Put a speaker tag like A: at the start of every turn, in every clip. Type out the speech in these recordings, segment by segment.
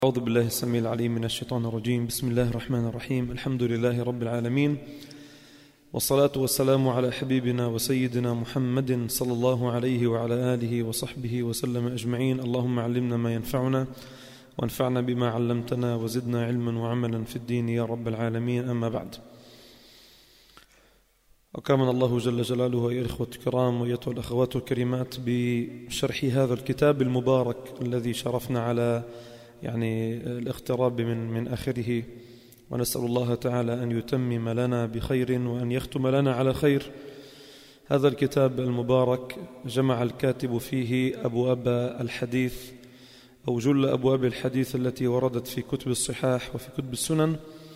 A: أعوذ بالله السميع العليم من الشيطان الرجيم. بسم الله الرحمن الرحيم. الحمد لله رب العالمين، والصلاة والسلام على حبيبنا وسيدنا محمد صلى الله عليه وعلى آله وصحبه وسلم أجمعين. اللهم علمنا ما ينفعنا وانفعنا بما علمتنا وزدنا علما وعملا في الدين يا رب العالمين. أما بعد، أكرمنا الله جل جلاله أيها الإخوة الكرام وأيتها الأخوات الكريمات بشرح هذا الكتاب المبارك الذي شرفنا على الاقتراب من آخره، ونسأل الله تعالى أن يتمم لنا بخير وأن يختم لنا على خير. هذا الكتاب المبارك جمع الكاتب فيه أبواب الحديث أو جل أبواب الحديث التي وردت في كتب الصحاح وفي كتب السنن،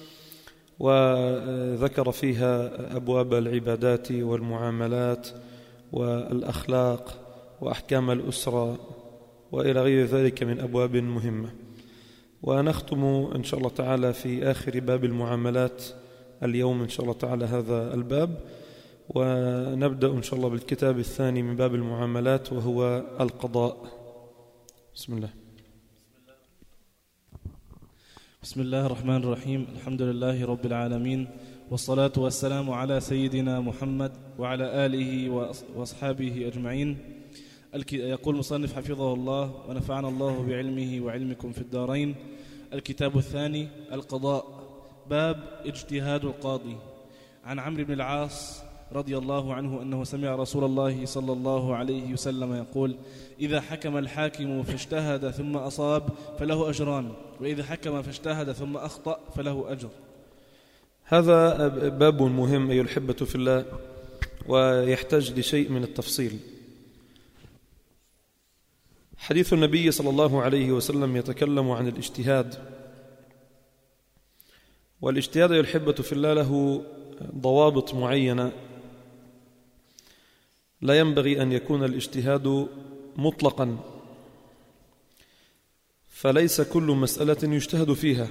A: وذكر فيها أبواب العبادات والمعاملات والأخلاق وأحكام الأسرة وإلى غير ذلك من أبواب مهمة. ونختم إن شاء الله تعالى في آخر باب المعاملات اليوم إن شاء الله تعالى هذا الباب، ونبدأ إن شاء الله بالكتاب الثاني من باب المعاملات وهو القضاء. بسم الله.
B: بسم الله الرحمن الرحيم. الحمد لله رب العالمين، والصلاة والسلام على سيدنا محمد وعلى آله وأصحابه أجمعين. يقول المصنف حفظه الله ونفعنا الله بعلمه وعلمكم في الدارين: الكتاب الثاني القضاء، باب اجتهاد القاضي. عن عمرو بن العاص رضي الله عنه أنه سمع رسول الله صلى الله عليه وسلم يقول: إذا حكم الحاكم فاجتهد ثم أصاب فله أجران، وإذا حكم فاجتهد ثم أخطأ فله أجر.
A: هذا باب مهم أيها الأحبة في الله، ويحتاج لشيء من التفصيل. حديث النبي صلى الله عليه وسلم يتكلم عن الاجتهاد، والاجتهاد أيها الأحبة في الله له ضوابط معينة. لا ينبغي أن يكون الاجتهاد مطلقا، فليس كل مسألة يجتهد فيها.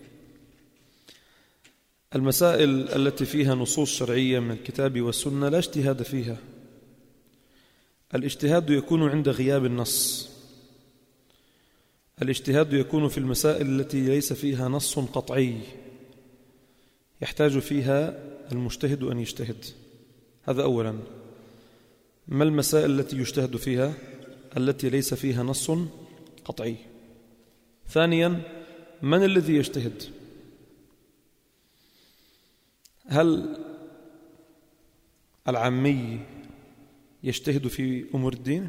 A: المسائل التي فيها نصوص شرعية من الكتاب والسنة لا اجتهاد فيها. الاجتهاد يكون عند غياب النص. الاجتهاد يكون في المسائل التي ليس فيها نص قطعي يحتاج فيها المجتهد أن يجتهد. هذا أولا. ما المسائل التي يجتهد فيها؟ التي ليس فيها نص قطعي. ثانيا، من الذي يجتهد؟ هل العامي يجتهد في أمور الدين؟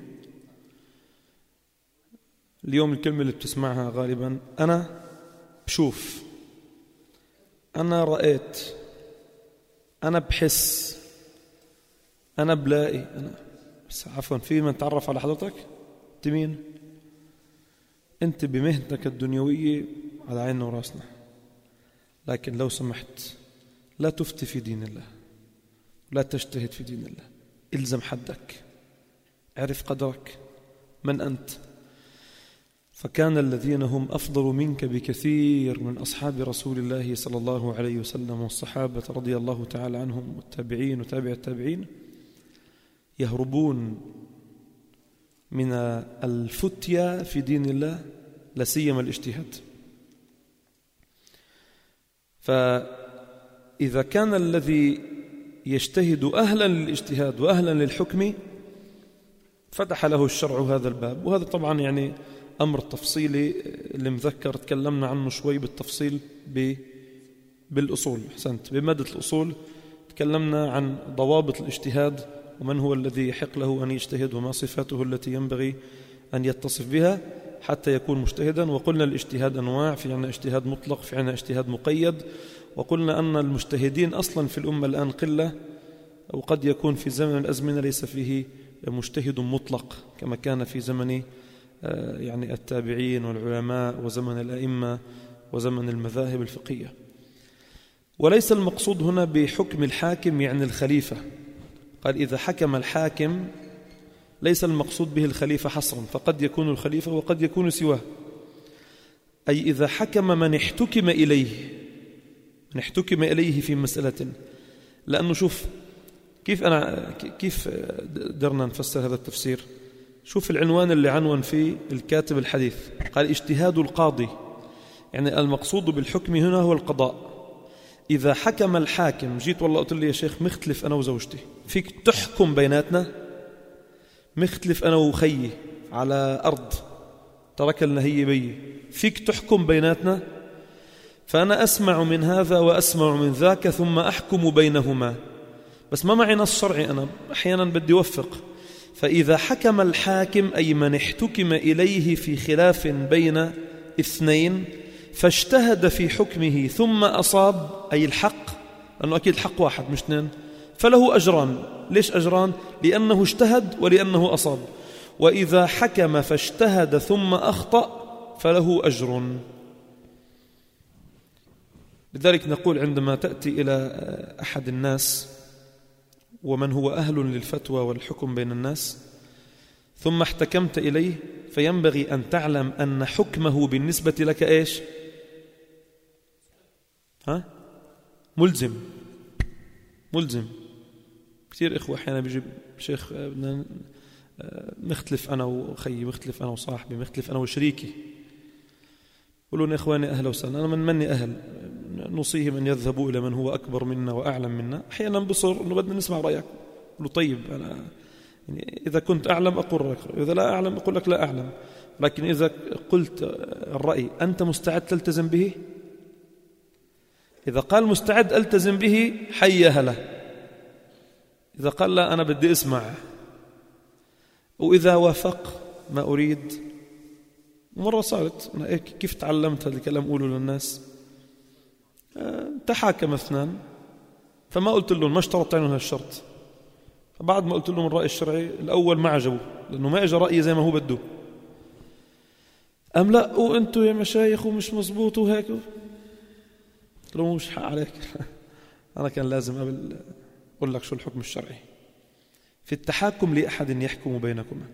A: اليوم الكلمة اللي بتسمعها غالبا: أنا بشوف، أنا رأيت، أنا بحس، أنا بلاقي، أنا بس عفوا في من تعرف على حضرتك؟ أنت مين؟ أنت بمهنتك الدنيوية على عيننا وراسنا، لكن لو سمحت لا تفتي في دين الله، لا تجتهد في دين الله. إلزم حدك، اعرف قدرك، من أنت. فكان الذين هم أفضل منك بكثير من أصحاب رسول الله صلى الله عليه وسلم والصحابة رضي الله تعالى عنهم والتابعين وتابع التابعين يهربون من الفتية في دين الله، لا سيما الاجتهاد. فإذا كان الذي يجتهد أهلا للاجتهاد وأهلا للحكم فتح له الشرع هذا الباب. وهذا طبعا أمر تفصيلي اللي مذكر تكلمنا عنه شوي بالتفصيل بالأصول. أحسنت، بمادة الأصول تكلمنا عن ضوابط الاجتهاد ومن هو الذي يحق له أن يجتهد وما صفاته التي ينبغي أن يتصف بها حتى يكون مجتهدا. وقلنا الاجتهاد أنواع، في عنا اجتهاد مطلق، في عنا اجتهاد مقيد. وقلنا أن المجتهدين أصلا في الأمة الآن قلة، وقد يكون في زمن الأزمنة ليس فيه مجتهد مطلق كما كان في زمن التابعين والعلماء وزمن الأئمة وزمن المذاهب الفقهية. وليس المقصود هنا بحكم الحاكم الخليفة. قال إذا حكم الحاكم، ليس المقصود به الخليفة حصرا، فقد يكون الخليفة وقد يكون سواه. أي إذا حكم من احتكم إليه في مسألة. لأنه شوف كيف درنا نفسر هذا التفسير. شوف العنوان اللي عنون فيه الكاتب الحديث، قال اجتهاد القاضي. يعني المقصود بالحكم هنا هو القضاء. إذا حكم الحاكم، جيت والله قلت لي يا شيخ مختلف أنا وزوجتي، فيك تحكم بيناتنا؟ مختلف أنا وخيي على أرض ترك لنا هي بي، فيك تحكم بيناتنا؟ فأنا أسمع من هذا وأسمع من ذاك ثم أحكم بينهما، بس ما معي نص شرعي، أنا أحيانا بدي أوفق. فإذا حكم الحاكم أي من احتكم إليه في خلاف بين اثنين فاجتهد في حكمه ثم أصاب، أي الحق، لأنه أكيد الحق واحد مش اثنين، فله أجران. ليش أجران؟ لأنه اجتهد ولأنه أصاب. وإذا حكم فاجتهد ثم أخطأ فله أجر. لذلك نقول عندما تأتي إلى أحد الناس ومن هو أهل للفتوى والحكم بين الناس ثم احتكمت إليه، فينبغي أن تعلم أن حكمه بالنسبة لك إيش؟ ملزم. كثير إخوة أحيانا بيجي شيخ مختلف أنا وخيي، مختلف أنا وصاحبي، مختلف أنا وشريكي، يقولون إخواني أهلا وسهلا، أنا مني أهل، نوصيهم أن يذهبوا إلى من هو أكبر منا وأعلم منا. أحيانا بصر أنه بدنا نسمع رأيك، له طيب أنا يعني إذا كنت أعلم أقول لك، إذا لا أعلم أقول لك لا أعلم، لكن إذا قلت الرأي أنت مستعد تلتزم به؟ إذا قال مستعد ألتزم به حيها له، إذا قال لا أنا بدي أسمع، وإذا وافق ما أريد. مرة صارت أنا كيف تعلمت هذا الكلام أقوله للناس، تحاكم اثنان فما قلت لهم، ما اشترطت عنهم هالشرط، فبعد ما قلت لهم الرأي الشرعي الأول ما عجبوا لأنه ما إجا رأيي زي ما هو بده، أم لا وأنتوا يا مشايخ ومش مزبوط وهيك، قلت لهم مش حق عليك أنا كان لازم قبل أقول لك شو الحكم الشرعي في التحاكم لأحد يحكم بينكما.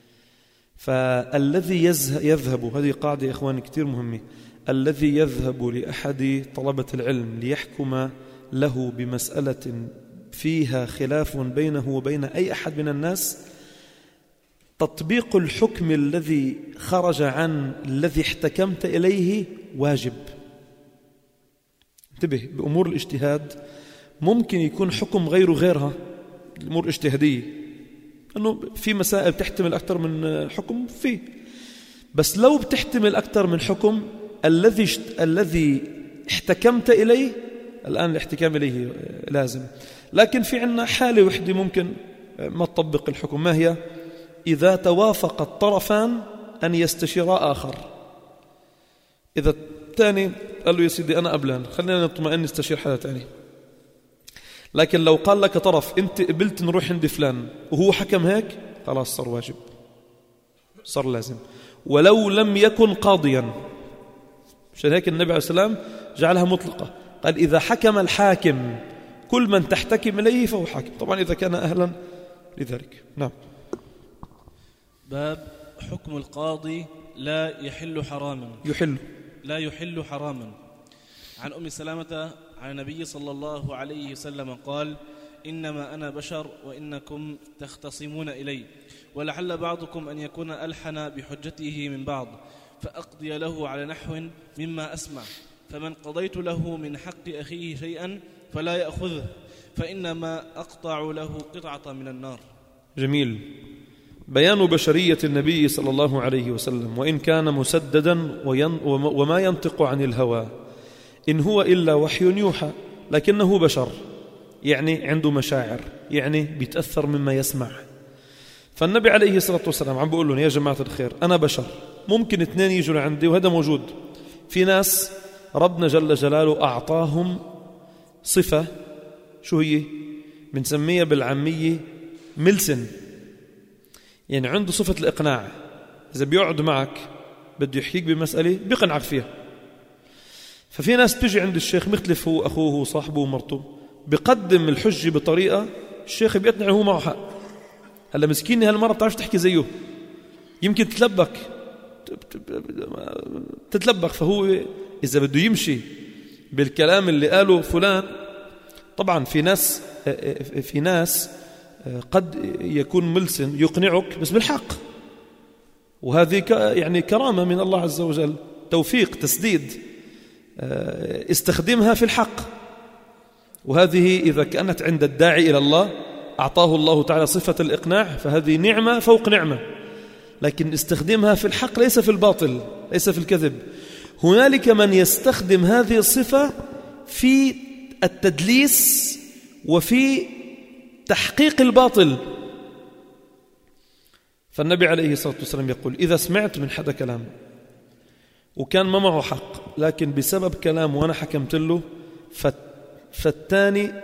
A: فالذي يذهب، هذه قاعدة يا إخواني كتير مهمة، الذي يذهب لأحد طلبة العلم ليحكم له بمسألة فيها خلاف بينه وبين أي أحد من الناس، تطبيق الحكم الذي خرج عن الذي احتكمت إليه واجب. انتبه، بأمور الاجتهاد ممكن يكون حكم غيرها، الأمور الاجتهادية، أنه في مسائل بتحتمل أكثر من حكم فيه، بس لو بتحتمل أكثر من حكم الذي احتكمت إليه، الآن الاحتكام إليه لازم، لكن في عنا حالة وحدة ممكن ما تطبق الحكم، ما هي؟ إذا توافق الطرفان أن يستشيرا آخر. إذا الثاني قال له يا سيدي أنا قبلان، خلينا نطمئن نستشير حدا تاني، لكن لو قال لك طرف أنت قبلت نروح عند فلان وهو حكم هيك، خلاص صار واجب، صار لازم، ولو لم يكن قاضيا. عشان هيك النبي عليه السلام جعلها مطلقة، قال إذا حكم الحاكم كل من تحتكم إليه فهو حاكم، طبعا إذا كان أهلا لذلك. نعم.
B: باب حكم القاضي لا يحل حراما. عن أم سلامة عن النبي صلى الله عليه وسلم قال: إنما أنا بشر وإنكم تختصمون إلي، ولعل بعضكم أن يكون ألحن بحجته من بعض، فأقضي له على نحو مما أسمع، فمن قضيت له من حق أخيه شيئا فلا يأخذه، فإنما أقطع له قطعة من النار.
A: جميل. بيان بشرية النبي صلى الله عليه وسلم، وإن كان مسددا وما ينطق عن الهوى، إن هو إلا وحي يوحى، لكنه بشر، يعني عنده مشاعر، يعني بيتأثر مما يسمع. فالنبي عليه الصلاة والسلام عم بقول لهم يا جماعة الخير أنا بشر، ممكن اثنين يجوا عندي، وهذا موجود في ناس ربنا جل جلاله أعطاهم صفة، شو هي؟ بنسميها بالعامية ملسن، يعني عنده صفة الإقناع، إذا بيقعد معك بده يحكيك بمسألة بيقنعك فيها. ففي ناس تجي عند الشيخ مختلف، هو أخوه وصاحبه ومرته، بيقدم الحجة بطريقة الشيخ بيقنع هو معه حق. هلا مسكيني هالمرة بتعرف تحكي زيه، يمكن تتلبك، فهو إذا بده يمشي بالكلام اللي قاله فلان، طبعا في ناس قد يكون ملسن يقنعك بس بالحق، وهذه يعني كرامة من الله عز وجل، توفيق، تسديد، استخدمها في الحق، وهذه إذا كانت عند الداعي إلى الله أعطاه الله تعالى صفة الإقناع فهذه نعمة فوق نعمة، لكن استخدمها في الحق ليس في الباطل، ليس في الكذب. هنالك من يستخدم هذه الصفة في التدليس وفي تحقيق الباطل. فالنبي عليه الصلاة والسلام يقول إذا سمعت من حدا كلام وكان ما معه حق لكن بسبب كلام وأنا حكمت له، فالثاني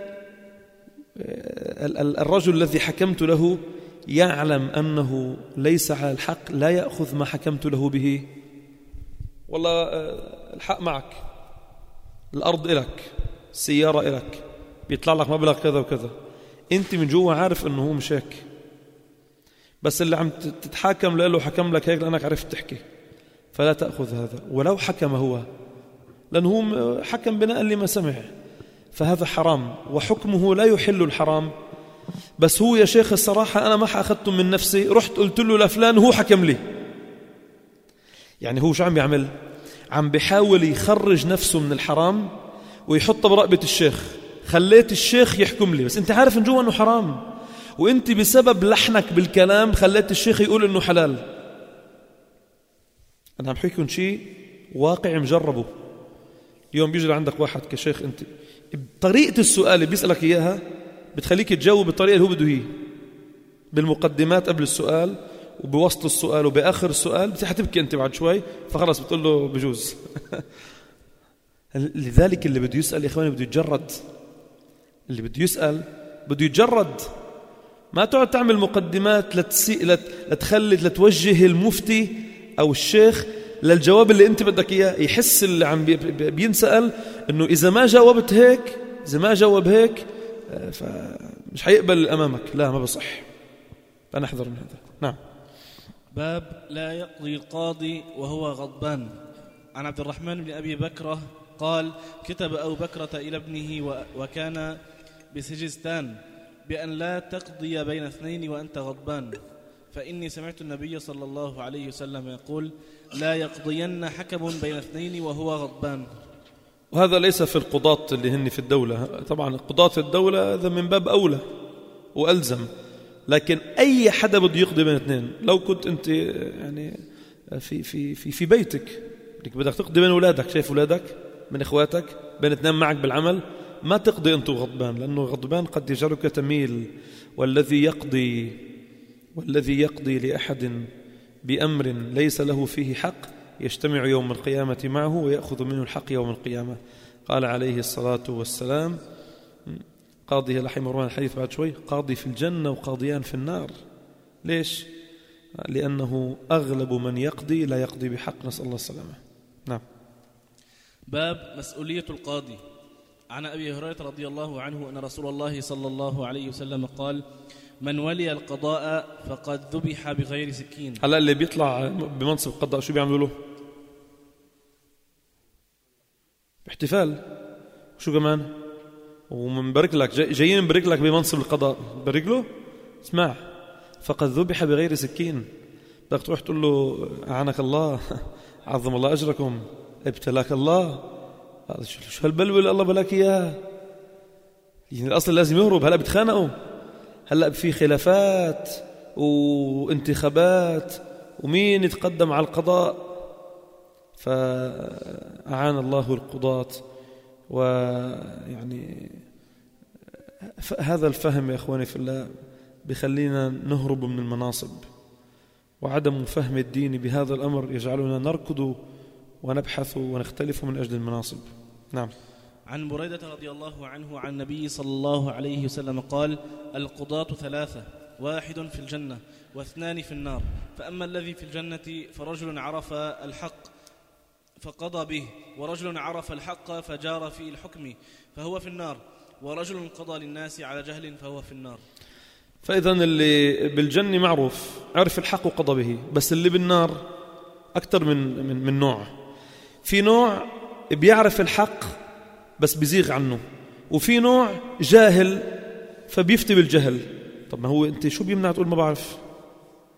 A: الرجل الذي حكمت له يعلم أنه ليس على الحق لا يأخذ ما حكمت له به. والله الحق معك، الأرض إلك، السيارة إلك، بيطلع لك مبلغ كذا وكذا، أنت من جوا عارف أنه هو مش هيك، بس اللي عم تتحاكم له حكم لك هيك لأنك عرفت تحكي، فلا تأخذ هذا ولو حكم هو، لأنه هو حكم بناء لما سمع، فهذا حرام وحكمه لا يحل الحرام. بس هو يا شيخ الصراحة أنا ما أخذته من نفسي، رحت قلت له لفلان هو حكم لي. يعني هو شو عم بيعمل؟ عم بيحاول يخرج نفسه من الحرام ويحطه برقبة الشيخ، خليت الشيخ يحكم لي، بس أنت عارف إن جوا أنه حرام، وأنت بسبب لحنك بالكلام خليت الشيخ يقول إنه حلال. أنا عم حكيكم شيء واقع مجربه. اليوم بيجي عندك واحد كشيخ، أنت طريقة السؤال اللي بيسألك إياها بتخليك تجاوب بالطريقة اللي هو بده هي، بالمقدمات قبل السؤال وبوسط السؤال وبآخر السؤال، بتحت تبكي أنت بعد شوي فخلص بتقول له بجوز. لذلك اللي بده يسأل يا إخواني بده يتجرد، اللي بده يسأل بده يتجرد. ما تقعد تعمل مقدمات لتوجه المفتي أو الشيخ للجواب اللي أنت بدك إياه. يحس اللي عم بينسأل إنه إذا ما جاوبت هيك، إذا ما جاوب هيك فمش حيقبل أمامك. لا، ما بصح، فنحذر من هذا. نعم.
B: باب لا يقضي القاضي وهو غضبان. عن عبد الرحمن بن أبي بكرة قال كتب أبو بكرة إلى ابنه وكان بسجستان بأن لا تقضي بين اثنين وأنت غضبان، فإني سمعت النبي صلى الله عليه وسلم يقول لا يقضين حكم بين اثنين وهو غضبان.
A: وهذا ليس في القضاة اللي هن في الدولة، طبعا قضاة الدولة هذا من باب أولى وألزم، لكن أي حدا بده يقضي بين اثنين. لو كنت أنت يعني في بيتك بدك تقضي بين أولادك، شايف أولادك من إخواتك بين اثنين معك بالعمل، ما تقضي أنت غضبان، لأنه غضبان قد يجعلك تميل. والذي يقضي لأحد بأمر ليس له فيه حق يجتمع يوم القيامة معه ويأخذ منه الحق يوم القيامة. قال عليه الصلاة والسلام قاضي لحي مروان الحديث بعد شوي، قاضي في الجنة وقاضيان في النار. ليش؟ لأنه أغلب من يقضي لا يقضي بحق، نسأل الله السلامة. نعم.
B: باب مسؤولية القاضي. عن أبي هريرة رضي الله عنه أن رسول الله صلى الله عليه وسلم قال من ولي القضاء فقد ذبح بغير سكين.
A: هلا اللي بيطلع بمنصب قضاء شو بيعملوا له؟ احتفال. شو كمان؟ ومنبرك لك، جايين نبرك لك بمنصب القضاء، بارك له. اسمع، فقد ذبح بغير سكين. بدك تروح تقول له أعانك الله، عظم الله أجركم، ابتلاك الله، شو هالبلوى اللي الله بلاك إياها. يعني الأصل لازم يهرب. هلأ بتخانقوا، هلأ في خلافات وانتخابات ومين يتقدم على القضاء. فأعان الله القضاة. ويعني هذا الفهم يا إخواني في الله بخلينا نهرب من المناصب، وعدم فهم الدين بهذا الأمر يجعلنا نركض ونبحث ونختلف من أجل المناصب. نعم.
B: عن بريدة رضي الله عنه عن النبي صلى الله عليه وسلم قال القضاة ثلاثة، واحد في الجنة واثنان في النار، فأما الذي في الجنة فرجل عرف الحق فقضى به، ورجل عرف الحق فجار في الحكم فهو في النار، ورجل قضى للناس على جهل فهو في النار.
A: فإذا اللي بالجنة معروف عرف الحق وقضى به، بس اللي بالنار أكثر من نوع. في نوع بيعرف الحق بس بيزيغ عنه، وفي نوع جاهل فبيفتي بالجهل. طب ما هو أنت شو بيمنع تقول ما بعرف؟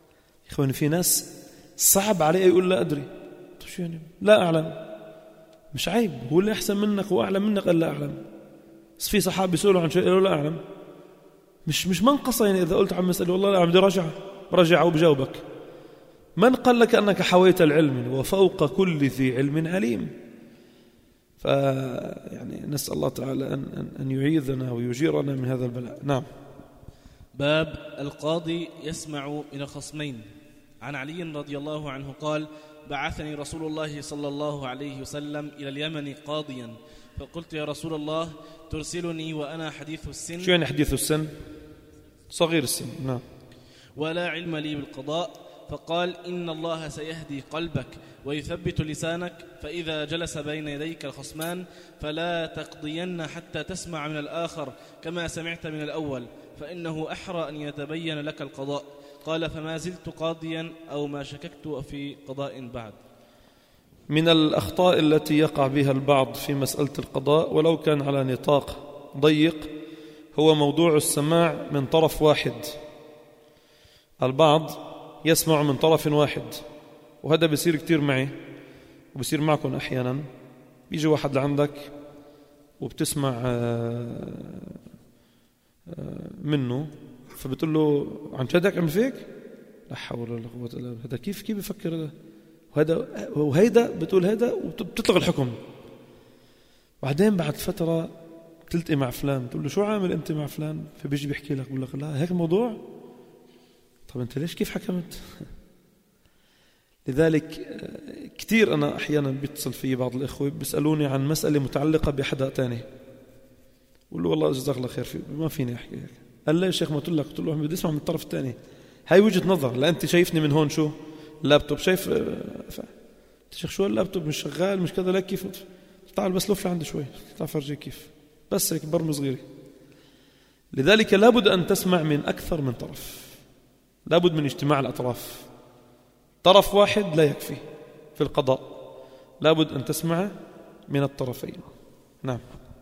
A: إخواني في ناس صعب عليه يقول لا أدري. طب شو يعني؟ لا أعلم. مش عيب، هو اللي أحسن منك وأعلم منك قال لا أعلم. بس في صحابة يسألوا عن شيء قالوا لا أعلم، مش منقصة. يعني إذا قلت عن مسألة والله لا أعلم، بدي رجع وبجاوبك. من قال لك أنك حويت العلم؟ وفوق كل ذي علم عليم. يعني نسأل الله تعالى أن يعيذنا ويجيرنا من هذا البلاء. نعم.
B: باب القاضي يسمع من الخصمين. عن علي رضي الله عنه قال: بعثني رسول الله صلى الله عليه وسلم إلى اليمن قاضيا، فقلت: يا رسول الله، ترسلني وأنا حديث السن؟
A: شو يعني حديث السن؟ صغير السن. نعم.
B: ولا علم لي بالقضاء. فقال: إن الله سيهدي قلبك ويثبت لسانك، فإذا جلس بين يديك الخصمان فلا تقضين حتى تسمع من الآخر كما سمعت من الأول، فإنه أحرى أن يتبين لك القضاء. قال: فما زلت قاضيا أو ما شككت في قضاء بعد.
A: من الأخطاء التي يقع بها البعض في مسألة القضاء ولو كان على نطاق ضيق هو موضوع السماع من طرف واحد. البعض يسمع من طرف واحد، وهذا بيصير كتير معي وبيصير معكم أحيانا. بيجي واحد لعندك وبتسمع منه، فبتقول له: عن جدك عمل فيك؟ لا حول ولا قوة إلا بالله. هذا كيف بيفكر هذا؟ وهيدا بتقول هذا وبتطلق الحكم. بعدين بعد فترة تلتقي مع فلان، تقول له: شو عامل أنت مع فلان؟ فبيجي بيحكي لك، بقول لك: لا هيك الموضوع. طب أنت ليش كيف حكمت؟ لذلك كتير أنا أحيانا بيتصل في بعض الإخوة بيسألوني عن مسألة متعلقة بحدا تاني، قول له: والله جزاك الله خير، ما فيني أحكي هيك. قال لي: يا شيخ ما قلت لك؟ قلت له: بدي اسمع من الطرف الثاني. هاي وجهة نظر. لا أنت شايفني من هون شو اللابتوب، شايف شيخ شو اللابتوب مش شغال مش كذا، لك كيف؟ تعال بس لف عندي شوي، تعال فرجي كيف، بس هيك برمز صغيرة. لذلك لابد أن تسمع من أكثر من طرف، لابد من اجتماع الأطراف. طرف واحد لا يكفي في القضاء، لابد أن تسمع من الطرفين. نعم.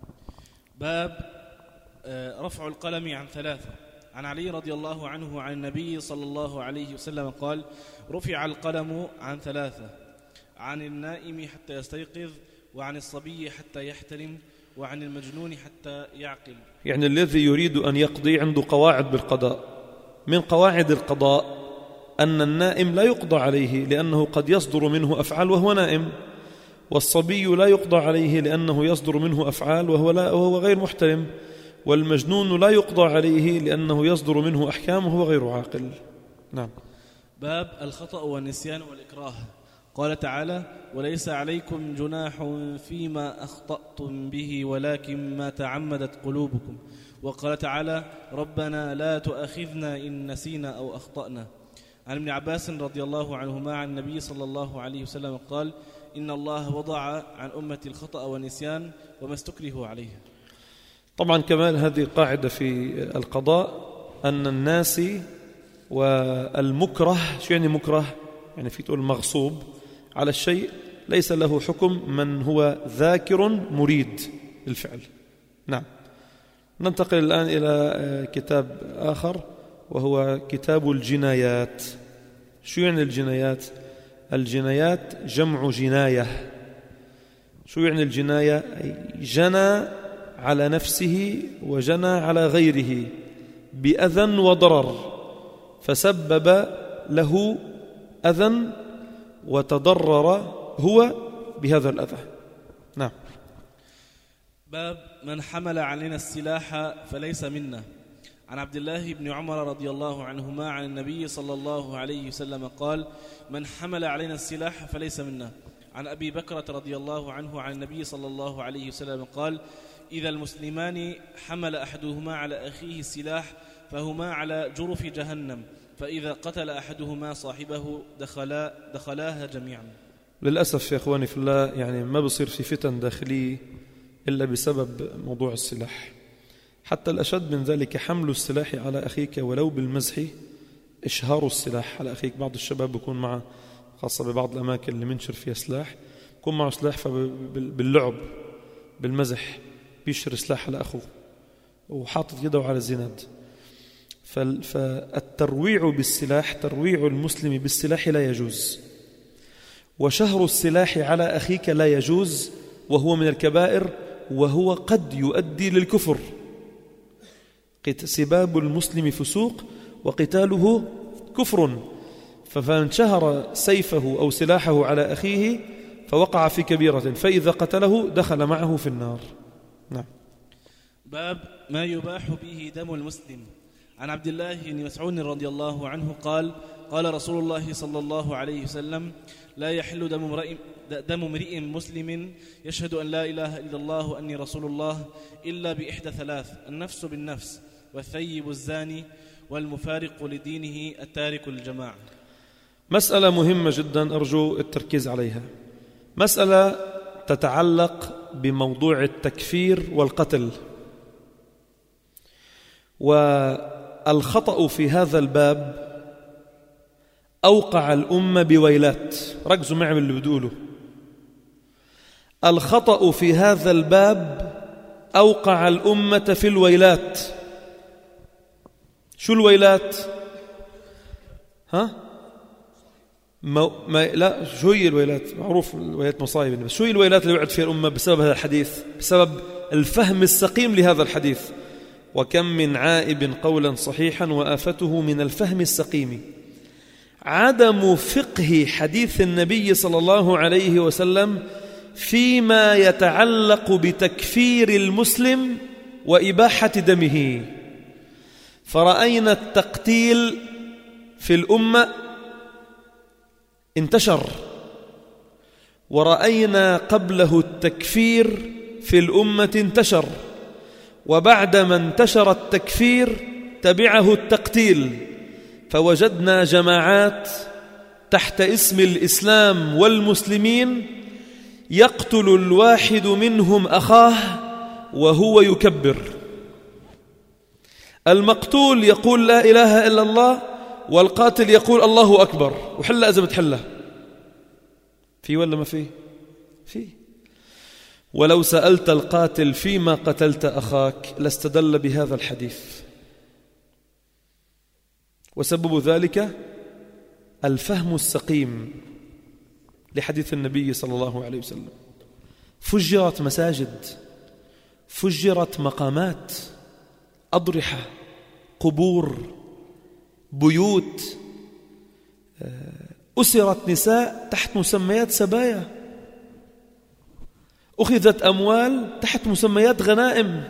B: باب رفع القلم عن ثلاثة. عن علي رضي الله عنه عن النبي صلى الله عليه وسلم قال: رفع القلم عن ثلاثة: عن النائم حتى يستيقظ، وعن الصبي حتى يحتلم، وعن المجنون حتى يعقل.
A: يعني الذي يريد أن يقضي عنده قواعد بالقضاء. من قواعد القضاء أن النائم لا يقضى عليه لأنه قد يصدر منه أفعال وهو نائم، والصبي لا يقضى عليه لأنه يصدر منه أفعال وهو غير محتلم، والمجنون لا يقضى عليه لأنه يصدر منه أحكام وهو غير عاقل. نعم.
B: باب الخطأ والنسيان والإكراه. قال تعالى: وليس عليكم جناح فيما أخطأتم به ولكن ما تعمدت قلوبكم. وقال تعالى: ربنا لا تؤاخذنا إن نسينا أو أخطأنا. عن ابن عباس رضي الله عنهما عن النبي صلى الله عليه وسلم قال: إن الله وضع عن أمة الخطأ والنسيان وما استكرهوا عليه.
A: طبعا كمان هذه قاعدة في القضاء، أن الناس والمكره، شو يعني مكره؟ يعني في تقول مغصوب على الشيء، ليس له حكم من هو ذاكر مريد للفعل. نعم. ننتقل الآن إلى كتاب آخر وهو كتاب الجنايات. شو يعني الجنايات؟ الجنايات جمع جناية. شو يعني الجناية؟ أي جنى على نفسه وجنى على غيره بأذى وضرر، فسبب له أذى وتضرر هو بهذا الأذى. نعم.
B: باب من حمل علينا السلاح فليس منا. عن عبد الله بن عمر رضي الله عنهما عن النبي صلى الله عليه وسلم قال: من حمل علينا السلاح فليس منا. عن أبي بكرة رضي الله عنه عن النبي صلى الله عليه وسلم قال: إذا المسلمان حمل أحدهما على أخيه السلاح فهما على جرف جهنم، فإذا قتل أحدهما صاحبه دخلاها جميعا.
A: للأسف يا إخواني في الله، يعني ما بصير في فتن داخلية إلا بسبب موضوع السلاح. حتى الأشد من ذلك حمل السلاح على أخيك ولو بالمزح، إشهار السلاح على أخيك. بعض الشباب بيكون معه، خاصة ببعض الأماكن اللي منشر فيها سلاح، بيكون معه سلاح فباللعب بالمزح بيشر سلاح على أخوه وحاطط يده على الزناد. فالترويع بالسلاح، ترويع المسلم بالسلاح لا يجوز، وشهر السلاح على أخيك لا يجوز، وهو من الكبائر، وهو قد يؤدي للكفر. سباب المسلم فسوق وقتاله كفر، فمن شهر سيفه أو سلاحه على أخيه فوقع في كبيرة، فإذا قتله دخل معه في النار. نعم.
B: باب ما يباح به دم المسلم. عن عبد الله بن مسعود رضي الله عنه قال: قال رسول الله صلى الله عليه وسلم: لا يحل دم امرئ مسلم يشهد أن لا إله إلا الله وأني رسول الله إلا بإحدى ثلاث: النفس بالنفس، والثيب الزاني، والمفارق لدينه التارك للجماعة.
A: مسألة مهمة جدا أرجو التركيز عليها. مسألة تتعلق بموضوع التكفير والقتل، والخطأ في هذا الباب أوقع الأمة بويلات. ركزوا معي من اللي بدقوله. الخطأ في هذا الباب أوقع الأمة في الويلات. شو الويلات؟ لا، شو هي الويلات؟ معروف الويلات مصايب، بس شو هي الويلات اللي وقعت فيها الأمة بسبب هذا الحديث، بسبب الفهم السقيم لهذا الحديث؟ وكم من عائب قولا صحيحا وآفته من الفهم السقيم. عدم فقه حديث النبي صلى الله عليه وسلم فيما يتعلق بتكفير المسلم وإباحة دمه. فرأينا التقتيل في الأمة انتشر، ورأينا قبله التكفير في الأمة انتشر، وبعدما انتشر التكفير تبعه التقتيل، فوجدنا جماعات تحت اسم الإسلام والمسلمين يقتل الواحد منهم أخاه وهو يكبر. المقتول يقول لا إله إلا الله، والقاتل يقول الله أكبر، وحلة إذا بتحلة. في ولا ما في؟ في. ولو سألت القاتل فيما قتلت أخاك لاستدل بهذا الحديث. وسبب ذلك الفهم السقيم لحديث النبي صلى الله عليه وسلم. فجرت مساجد، فجرت مقامات، أضرحة، قبور، بيوت، أسرت نساء تحت مسميات سبايا، أخذت أموال تحت مسميات غنائم،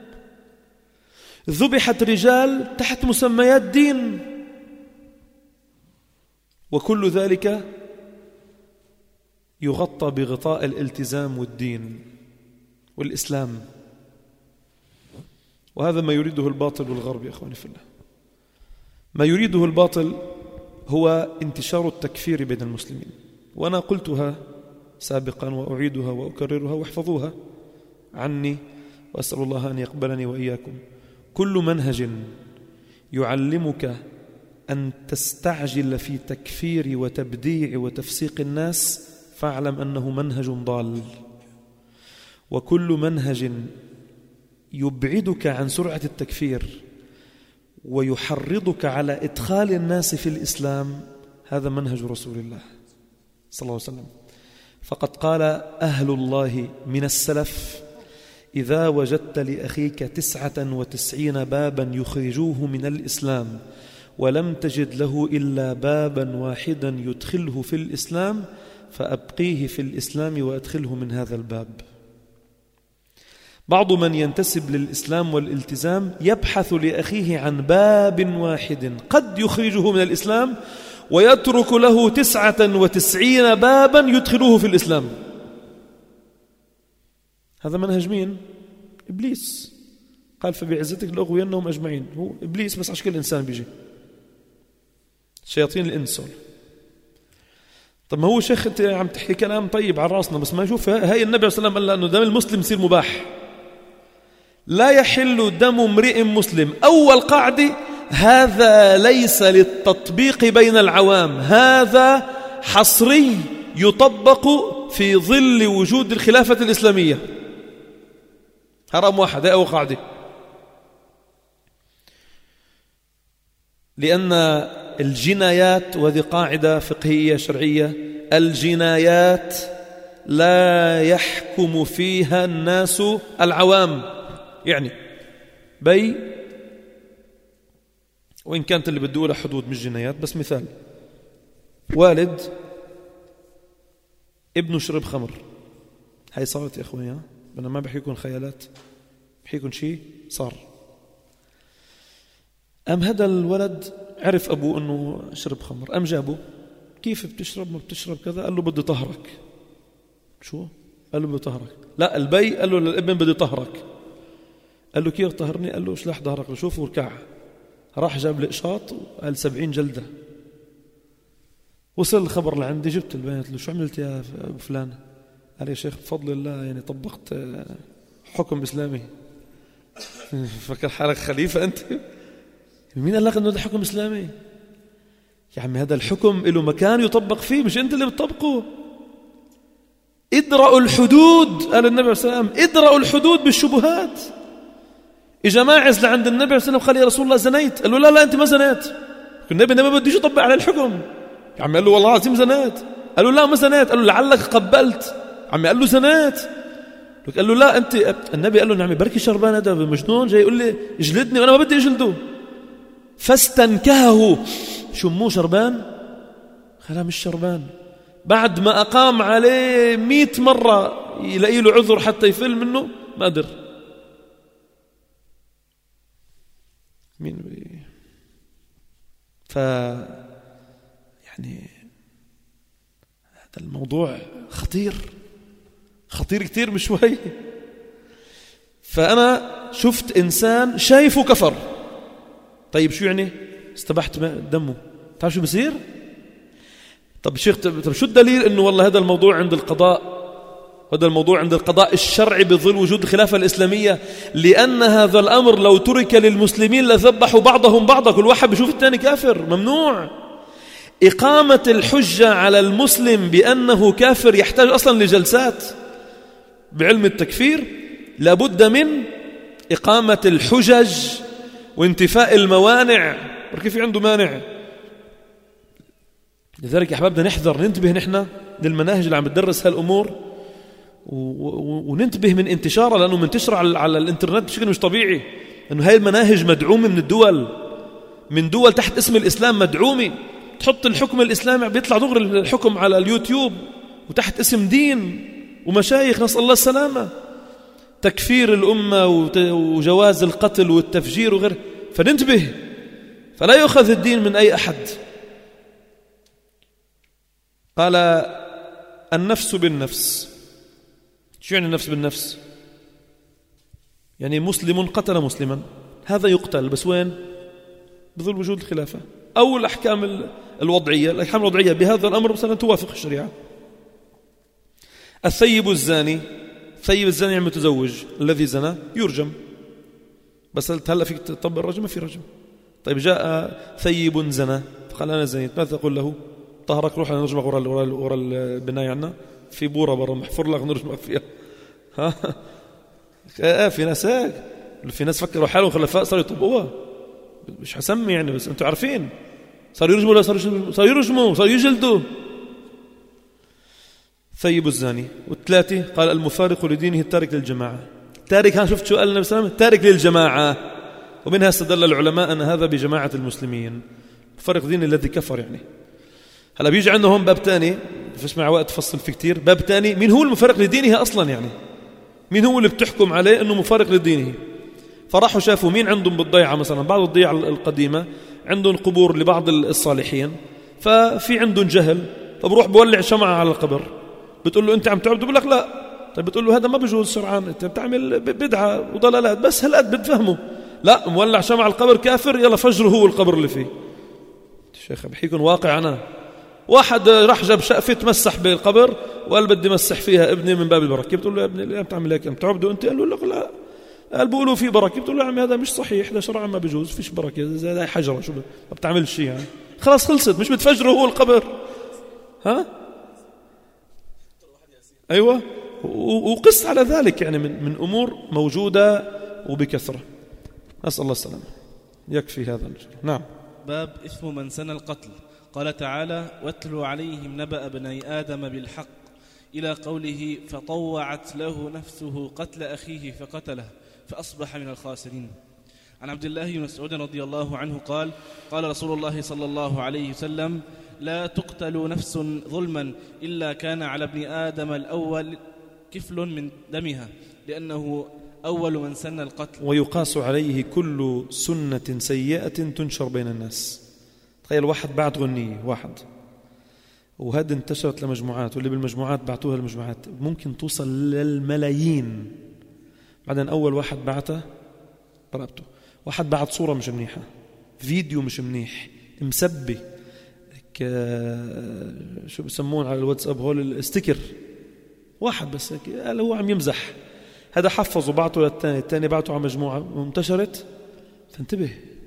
A: ذبحت رجال تحت مسميات دين، وكل ذلك يغطى بغطاء الالتزام والدين والإسلام. وهذا ما يريده الباطل والغرب يا أخواني في الله. ما يريده الباطل هو انتشار التكفير بين المسلمين، وأنا قلتها سابقا وأعيدها وأكررها، واحفظوها عني وأسأل الله أن يقبلني وإياكم. كل منهج يعلمك أن تستعجل في تكفير وتبديع وتفسيق الناس فاعلم أنه منهج ضال. وكل منهج يبعدك عن سرعة التكفير ويحرضك على إدخال الناس في الإسلام هذا منهج رسول الله صلى الله عليه وسلم. فقد قال أهل الله من السلف: إذا وجدت لأخيك 99 بابا يخرجوه من الإسلام ولم تجد له إلا بابا واحدا يدخله في الإسلام فأبقيه في الإسلام وأدخله من هذا الباب. بعض من ينتسب للإسلام والالتزام يبحث لأخيه عن باب واحد قد يخرجه من الإسلام ويترك له 99 بابا يدخله في الإسلام. هذا منهج مين؟ إبليس. قال فبعزتك لأغوينهم أجمعين. هو إبليس بس عشان كل إنسان بيجي، شياطين الإنس. طب ما هو شيخ أنت عم تحكي كلام طيب على راسنا، بس ما نشوف هاي النبي صلى الله عليه وسلم قال أنه دم المسلم يصير مباح. لا يحل دم امرئ مسلم. أول قاعدة: هذا ليس للتطبيق بين العوام، هذا حصري يطبق في ظل وجود الخلافة الإسلامية. حرام واحد. هذه أول قاعدة. لأن الجنايات، وهذه قاعدة فقهية شرعية، الجنايات لا يحكم فيها الناس العوام. يعني بي، وإن كانت اللي بده لها حدود مش جنايات، بس مثال: والد ابنه شرب خمر، هاي صارت يا أخواني، أنا ما بحكيكم خيالات، بحكيكم شيء صار. أم هذا الولد عرف أبوه أنه شرب خمر، أم جابه: كيف بتشرب، ما بتشرب كذا؟ قال له بدي طهرك. شو؟ قال له بدي طهرك. لا، البي قال له للابن بدي طهرك. قال له كيف طهرني؟ قال له اشلح ظهرك لشوف وركع. راح جاب لي إشاط وقال 70 جلدة. وصل الخبر لعندي، جبت البين، قلت له شو عملت يا أبو فلان؟ قال يا شيخ بفضل الله يعني طبقت حكم إسلامي. فكر حالك خليفة أنت؟ مين قال لك أنه هذا حكم إسلامي؟ يا عمي هذا الحكم له مكان يطبق فيه، مش أنت اللي بتطبقه. ادرأوا الحدود، قال النبي صلى الله عليه وسلم: ادرأوا الحدود بالشبهات. إجا ماعز لعند النبي صلى الله عليه وسلم قال: يا رسول الله زنيت. قال له: لا أنت ما زنيت. النبي ما بديش يطبق على الحكم. يا عمي قال له: والله العظيم زنيت. قال له: لا ما زنيت. قال له: لعلك قبلت. عمي قال له: زنيت. قال له: لا أنت. النبي قال له: نعم بركي شربان، هذا مجنون جاي يقول لي اجلدني وأنا ما بدي اجلده. فاستنكهه. شو مو شربان؟ قال مش شربان. بعد ما أقام عليه 100 مرة يلاقي له عذر حتى يفل منه، ما قدر. مين يعني هذا الموضوع خطير كتير بشوي. فأنا شفت إنسان شايفه كفر. طيب شو يعني؟ استبحت دمه. تعرف شو بصير؟ طب شيخ، طب شو الدليل إنه والله هذا الموضوع عند القضاء، هذا الموضوع عند القضاء الشرعي بظل وجود الخلافة الإسلامية؟ لأن هذا الأمر لو ترك للمسلمين لذبحوا بعضهم بعضا، كل واحد بيشوف الثاني كافر. ممنوع. إقامة الحجة على المسلم بأنه كافر يحتاج أصلا لجلسات بعلم التكفير. لابد من إقامة الحجج وانتفاء الموانع. كيف عنده مانع؟ لذلك يا أحبابنا نحذر، ننتبه نحن للمناهج اللي عم بتدرس هالأمور، وننتبه من انتشارها، لأنه منتشر على الانترنت بشكل مش طبيعي. أنه هاي المناهج مدعومة من دول تحت اسم الإسلام، مدعومة. تحط الحكم الإسلامي بيطلع دغري الحكم على اليوتيوب وتحت اسم دين ومشايخ، نسأل الله السلامة. تكفير الأمة وجواز القتل والتفجير وغيره. فننتبه، فلا يؤخذ الدين من أي أحد. قال: النفس بالنفس. شو يعني النفس بالنفس؟ يعني مسلم قتل مسلما، هذا يقتل، بس وين؟ بظل وجود الخلافة. أو الأحكام الوضعية، الأحكام الوضعية بهذا الأمر مثلا توافق الشريعة. الثيب الزاني، ثيب الزاني يعني متزوج، الذي زنى يرجم. بس هلا فيك تطبق الرجم؟ ما في رجم. طيب جاء ثيب زنى فقال أنا زنيت، ماذا تقول له؟ طهرك، روح نرجمك ورا البناية عنا في بورة برا محفور لك نرجمك فيها. في ناس هيك، في ناس فكروا حالهم خلفاء صاروا يطبقوها. مش حسمي يعني، بس انتوا عارفين صاروا يرجموا، لا صاروا يرجموا، صاروا يجلدوا. ثيب الزاني. والثلاثة قال: المفارق لدينه التارك للجماعة. تارك، ها شفت شو قال النبي صلى الله عليه وسلم؟ تارك للجماعة. ومنها استدل العلماء أن هذا بجماعة المسلمين. مفارق دين الذي كفر يعني. هلا بيجي عندهم باب تاني، فيش مع وقت فصل فيه كتير. باب تاني، مين هو المفارق لدينه أصلا؟ يعني مين هو اللي بتحكم عليه أنه مفارق لدينه؟ فراحوا شافوا مين عندهم بالضيعة، مثلا بعض الضيعة القديمة عندهم قبور لبعض الصالحين، ففي عندهم جهل، فبروح بولع شمعة على القبر. بتقول له أنت عم تعبد؟ بقول لك لا. طيب بتقول له هذا ما بجوز شرعا، أنت بتعمل بدعة وضلالات. بس هالقد بتفهمه. لا، مولع شمعة على القبر كافر، يلا فجره هو القبر اللي فيه. الشيخ بحكيكم واقع. أنا واحد راح جاب شقفة تمسح بالقبر وقال بدي مسح فيها ابني من باب البركة. بتقول له يا ابني ليه بتعمل هيك؟ تعبده أنت؟ قال له لك لا. قال بقولوا في بركة. بتقول له يا عمي هذا مش صحيح، ده شرعا ما بجوز، فيش بركة، زي حجرة، شو ما بتعمل شيء يعني. خلاص خلصت، مش بتفجره هو القبر. ها أيوة. وقص على ذلك يعني من أمور موجودة وبكثرة. أسأل الله السلامة. يكفي هذا. نعم.
B: باب إثم من سن القتل. قال تعالى: واتلوا عليهم نبأ ابني آدم بالحق إلى قوله فطوعت له نفسه قتل أخيه فقتله فأصبح من الخاسرين. عن عبد الله بن مسعود رضي الله عنه قال قال رسول الله صلى الله عليه وسلم لا تقتل نفس ظلما إلا كان على ابن آدم الأول كفل من دمها لأنه أول من سن القتل،
A: ويقاس عليه كل سنة سيئة تنشر بين الناس. تخيل واحد بعت غنية واحد وهذا انتشرت لمجموعات، واللي بالمجموعات بعتوها للمجموعات ممكن توصل للملايين. بعدين أول واحد بعته ضربته، واحد بعت صورة مش منيحة، فيديو مش منيح، مسبي شو بسمون على الواتساب هول الستيكر، واحد بس قال هو عم يمزح، هذا حفظ وبعته للثاني، الثاني بعته على مجموعة وانتشرت. فانتبه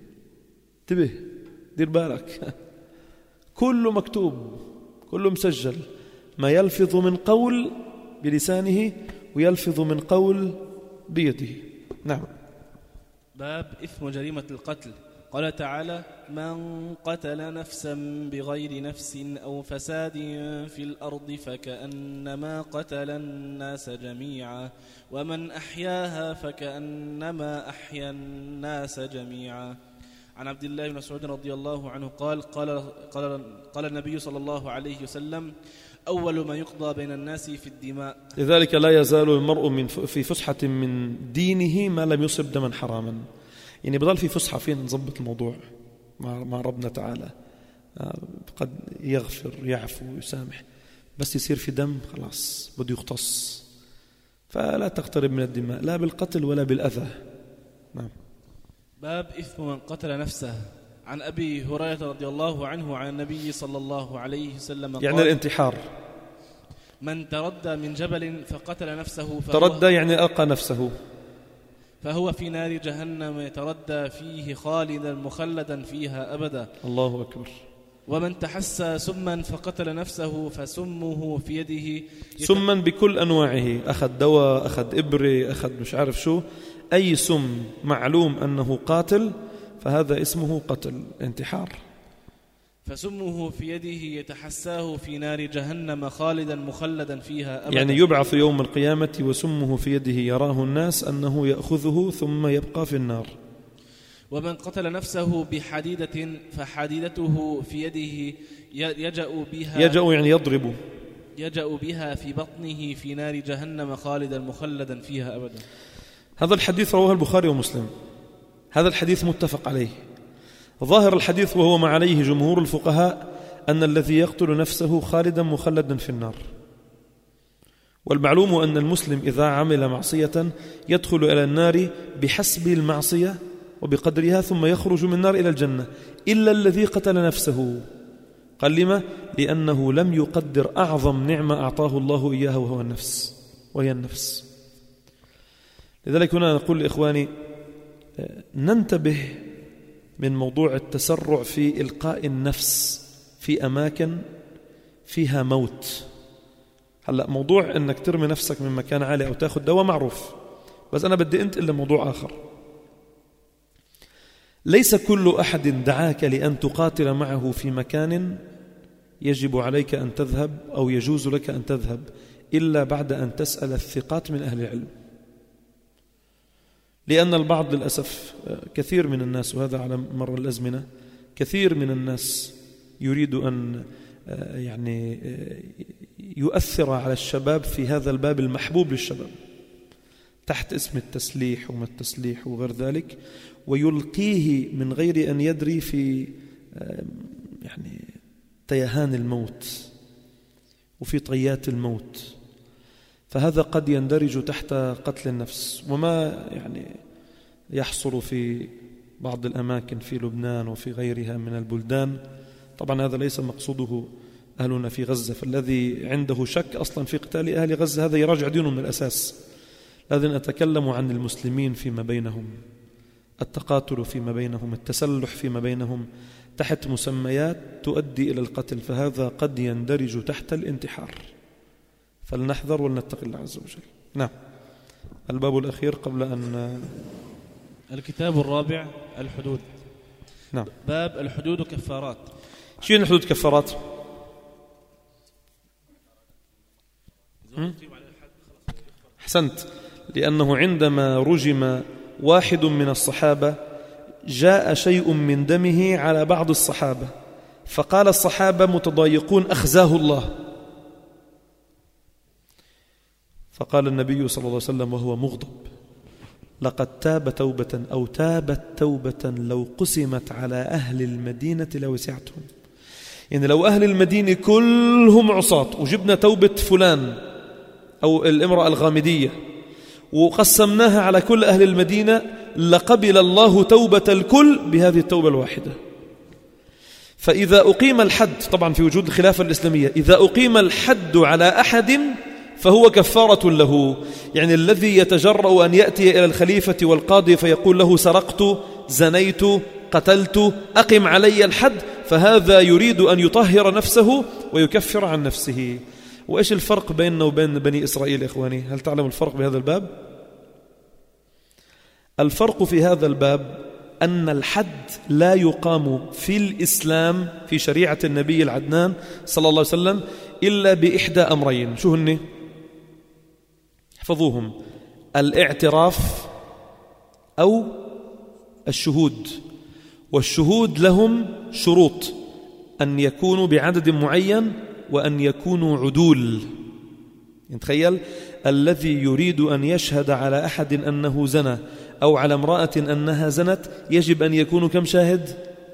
A: دير بالك كله مكتوب، كله مسجل، ما يلفظ من قول بلسانه ويلفظ من قول بيده. نعم.
B: باب إثم جريمة القتل. قال تعالى من قتل نفسا بغير نفس أو فساد في الأرض فكأنما قتل الناس جميعا ومن أحياها فكأنما أحيا الناس جميعا. عن عبد الله بن مسعود رضي الله عنه قال النبي صلى الله عليه وسلم أول ما يقضى بين الناس في الدماء.
A: لذلك لا يزال المرء في فسحة من دينه ما لم يصب دما حراما. يعني بضل في فسحة فين نضبط الموضوع مع ربنا تعالى، قد يغفر يعفو يسامح، بس يصير في دم خلاص بده يختص. فلا تقترب من الدماء لا بالقتل ولا بالأذى. نعم.
B: باب إثم من قتل نفسه. عن أبي هريرة رضي الله عنه عن النبي صلى الله عليه وسلم
A: يعني الانتحار،
B: من تردى من جبل فقتل نفسه
A: تردى يعني ألقى نفسه
B: فهو في نار جهنم يتردى فيه خالدا مخلدا فيها أبدا.
A: الله أكبر.
B: ومن تحسى سما فقتل نفسه فسمه في يده
A: سما بكل أنواعه، أخذ دواء أخذ إبرة أخذ مش عارف شو، أي سم معلوم أنه قاتل فهذا اسمه قتل انتحار.
B: فسمه في يده يتحساه في نار جهنم خالدا مخلدا فيها أبدا.
A: يعني يبعث يوم القيامة وسمه في يده يراه الناس أنه يأخذه ثم يبقى في النار.
B: ومن قتل نفسه بحديدة فحديدته في يده يجأ
A: يعني يضرب،
B: يجأ بها في بطنه في نار جهنم خالدا مخلدا فيها أبدا.
A: هذا الحديث رواه البخاري ومسلم، هذا الحديث متفق عليه. ظاهر الحديث وهو ما عليه جمهور الفقهاء أن الذي يقتل نفسه خالدا مخلدا في النار. والمعلوم أن المسلم إذا عمل معصية يدخل إلى النار بحسب المعصية وبقدرها ثم يخرج من النار إلى الجنة، إلا الذي قتل نفسه. قال لما؟ لأنه لم يقدر أعظم نعمة أعطاه الله إياها وهو النفس، وهي النفس. لذلك هنا نقول لإخواني ننتبه من موضوع التسرع في إلقاء النفس في أماكن فيها موت. هلأ موضوع أنك ترمي نفسك من مكان عالي أو تأخذ دواء معروف، بس أنا بدي أنتقل لموضوع آخر. ليس كل أحد دعاك لأن تقاتل معه في مكان يجب عليك أن تذهب أو يجوز لك أن تذهب إلا بعد أن تسأل الثقات من أهل العلم. لأن البعض للأسف كثير من الناس، وهذا على مر الأزمنة، كثير من الناس يريد أن يعني يؤثر على الشباب في هذا الباب المحبوب للشباب تحت اسم التسليح وما التسليح وغير ذلك، ويلقيه من غير أن يدري في يعني تيهان الموت وفي طيات الموت. فهذا قد يندرج تحت قتل النفس، وما يعني يحصل في بعض الأماكن في لبنان وفي غيرها من البلدان. طبعا هذا ليس مقصوده أهلنا في غزة، فالذي عنده شك أصلا في قتال أهل غزة هذا يراجع دينه من الأساس. لازم أتكلم عن المسلمين فيما بينهم، التقاتل فيما بينهم، التسلح فيما بينهم تحت مسميات تؤدي إلى القتل، فهذا قد يندرج تحت الانتحار. فلنحذر ولنتقي الله عز وجل. نعم. الباب الأخير قبل أن
B: الكتاب الرابع الحدود.
A: نعم.
B: باب الحدود كفارات.
A: شنو الحدود كفارات؟ أحسنت، لأنه عندما رجم واحد من الصحابة جاء شيء من دمه على بعض الصحابة، فقال الصحابة متضايقون أخزاه الله، فقال النبي صلى الله عليه وسلم وهو مغضب: لقد تاب توبة أو تابت توبة لو قسمت على أهل المدينة لوسعتهم. يعني لو أهل المدينة كلهم عصاة وجبنا توبة فلان أو الامرأة الغامدية وقسمناها على كل أهل المدينة لقبل الله توبة الكل بهذه التوبة الواحدة. فإذا أقيم الحد، طبعا في وجود الخلافة الإسلامية، إذا أقيم الحد على أحد فهو كفارة له. يعني الذي يتجرأ أن يأتي إلى الخليفة والقاضي فيقول له سرقت، زنيت، قتلت، أقم علي الحد، فهذا يريد أن يطهر نفسه ويكفر عن نفسه. وإيش الفرق بيننا وبين بني إسرائيل يا إخواني؟ هل تعلم الفرق بهذا الباب؟ الفرق في هذا الباب أن الحد لا يقام في الإسلام في شريعة النبي العدنان صلى الله عليه وسلم إلا بإحدى أمرين. شو هن؟ احفظوهم: الاعتراف أو الشهود. والشهود لهم شروط: أن يكونوا بعدد معين وأن يكونوا عدول. تخيل الذي يريد أن يشهد على أحد أنه زنى أو على امرأة أنها زنت يجب أن يكونوا كم شاهد؟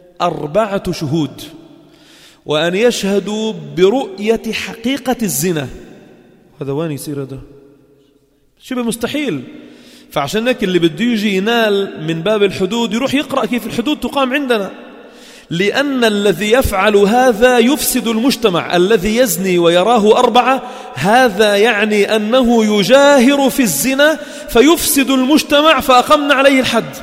A: 4 شهود، وأن يشهدوا برؤية حقيقة الزنا. هذا وين يصير؟ هذا شبه مستحيل. فعشان هيك اللي بده يجي ينال من باب الحدود يروح يقرأ كيف الحدود تقام عندنا، لأن الذي يفعل هذا يفسد المجتمع. الذي يزني ويراه 4 هذا يعني أنه يجاهر في الزنا فيفسد المجتمع، فأقمنا عليه الحد.